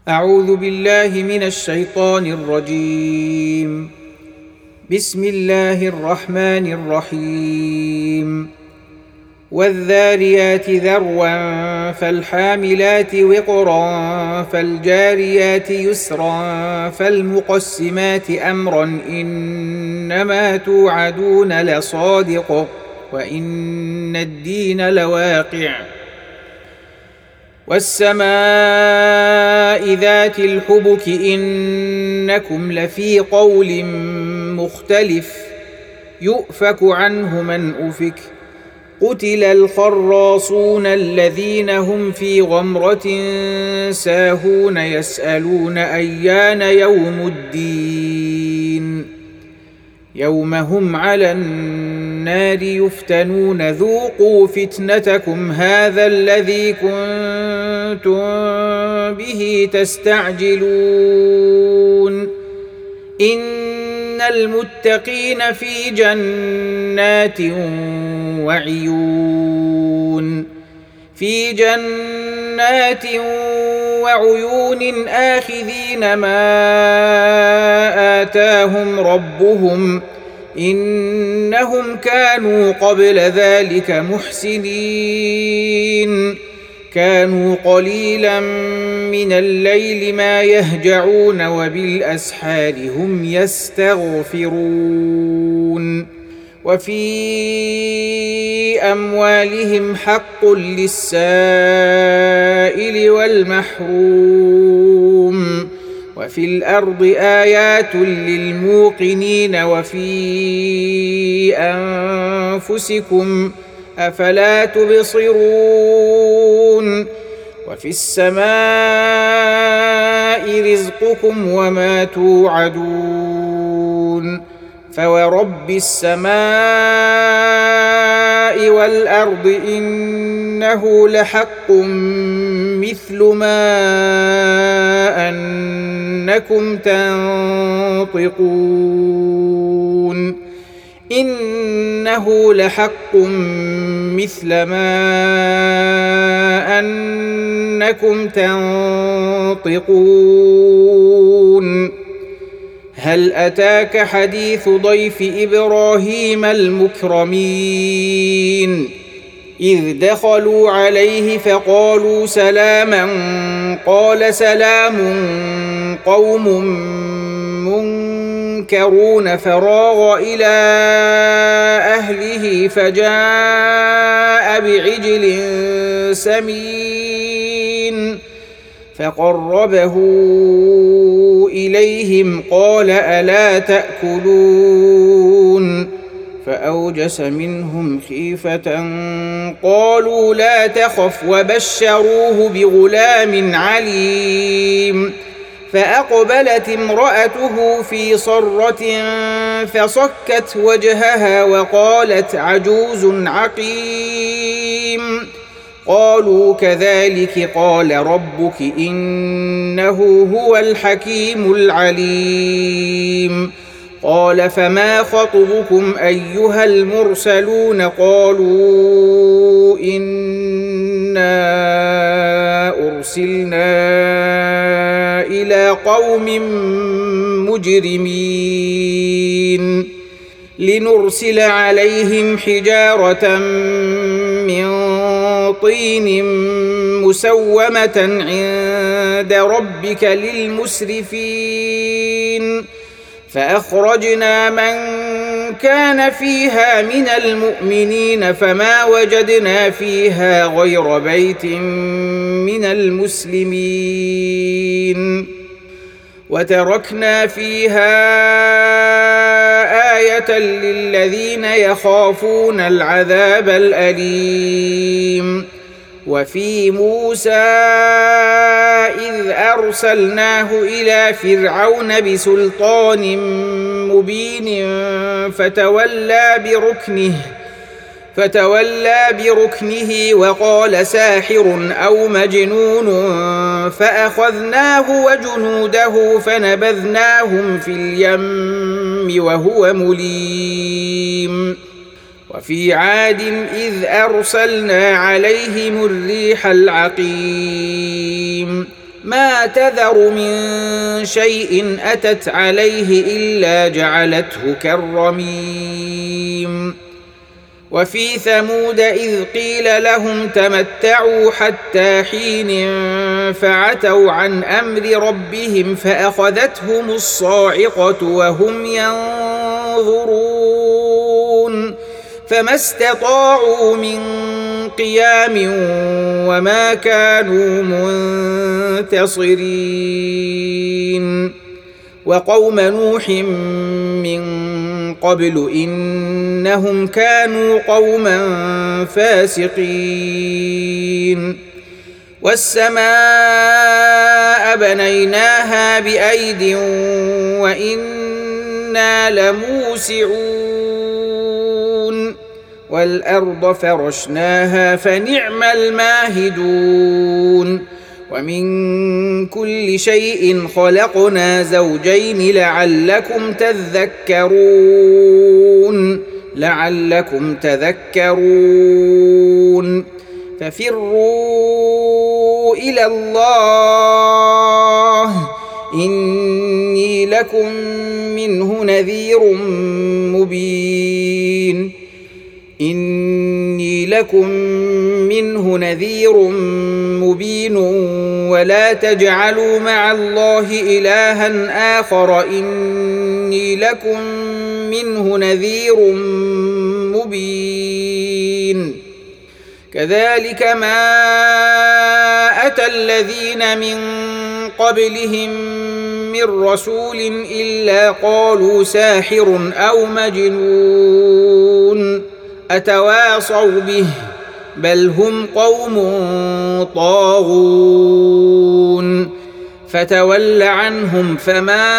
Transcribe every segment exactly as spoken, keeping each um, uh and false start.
أعوذ بالله من الشيطان الرجيم. بسم الله الرحمن الرحيم. والذاريات ذروا فالحاملات وقرا فالجاريات يسرا فالمقسمات أمرا إنما توعدون لصادق وإن الدين لواقع. والسماء ذات الحبك إنكم لفي قول مختلف يؤفك عنه من أفك. قتل الخراصون الذين هم في غمرة ساهون يسألون أيان يوم الدين يوم هم على النار يفتنون ذوقوا فتنتكم هذا الذي كنتم به تستعجلون. إن المتقين في جنات وعيون في جنات وعيون آخذين ما آتاهم ربهم إنهم كانوا قبل ذلك محسنين. كانوا قليلا من الليل ما يهجعون وبالأسحار هم يستغفرون. وفي أموالهم حق للسائل والمحروم. وفي الأرض آيات للموقنين وفي أنفسكم أفلا تبصرون. وفي السماء رزقكم وما توعدون. فورب السماء والأرض إنه لحق مثل ما أنكم تنطقون. إنه لحق مثل ما أنكم تنطقون. هل أتاك حديث ضيف إبراهيم المكرمين إذ دخلوا عليه فقالوا سلاما قال سلام قوم منكرون فراغ إلى أهله فجاء بعجل سمين فقربه إليهم قال ألا تأكلون فأوجس منهم خيفة قالوا لا تخف وبشروه بغلام عليم. فأقبلت امرأته في صرة فصكت وجهها وقالت عجوز عقيم. قالوا كذلك قال ربك إنه هو الحكيم العليم. قال فما خطبكم أيها المرسلون قالوا إنا أرسلنا إلى قوم مجرمين لنرسل عليهم حجارة من طين مسومة عند ربك للمسرفين. فأخرجنا من كان فيها من المؤمنين فما وجدنا فيها غير بيت من المسلمين وتركنا فيها آية للذين يخافون العذاب الأليم. وفي موسى إذ أرسلناه إلى فرعون بسلطان مبين فتولى بركنه فتولى بركنه وقال ساحر أو مجنون فأخذناه وجنوده فنبذناهم في اليم وهو مليم. وفي عاد إذ أرسلنا عليهم الريح العقيم ما تذر من شيء أتت عليه إلا جعلته كالرميم وفي ثمود إذ قيل لهم تمتعوا حتى حين فعتوا عن أمر ربهم فأخذتهم الصاعقة وهم ينظرون فما استطاعوا من قيام وما كانوا منتصرين وقوم نوح من قبل إنهم كانوا قوما فاسقين والسماء بنيناها بأيد وإنا لموسعون والأرض فرشناها فنعم الماهدون ومن كل شيء خلقنا زوجين لعلكم تذكرون لعلكم تذكرون ففروا إلى الله إني لكم منه نذير مبين إني لكم منه نذير مبين ولا تجعلوا مع الله إلها آخر إني لكم منه نذير مبين كذلك ما أتى الذين من قبلهم من رسول إلا قالوا ساحر أو مجنون أتواصوا به بل هم قوم طاغون فتول عنهم فما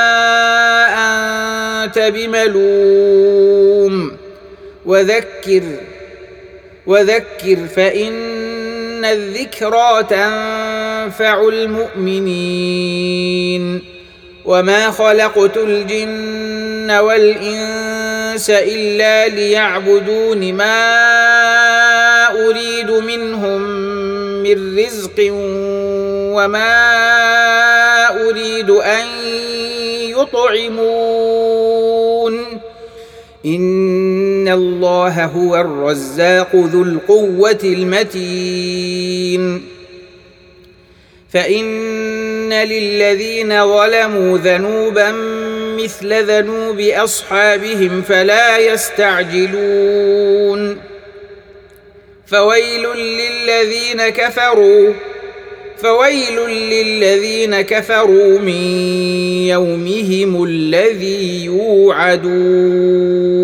أنت بملوم وذكر وذكر فإن الذكرى تنفع المؤمنين وما خلقت الجن والإنس إلا ليعبدون ما أريد منهم من رزق وما أريد أن يطعمون إن الله هو الرزاق ذو القوة المتين فإن للذين ظلموا ذنوبا مثل ذنوب أصحابهم فلا يستعجلون فويل للذين كفروا فويل للذين كفروا من يومهم الذي يوعدون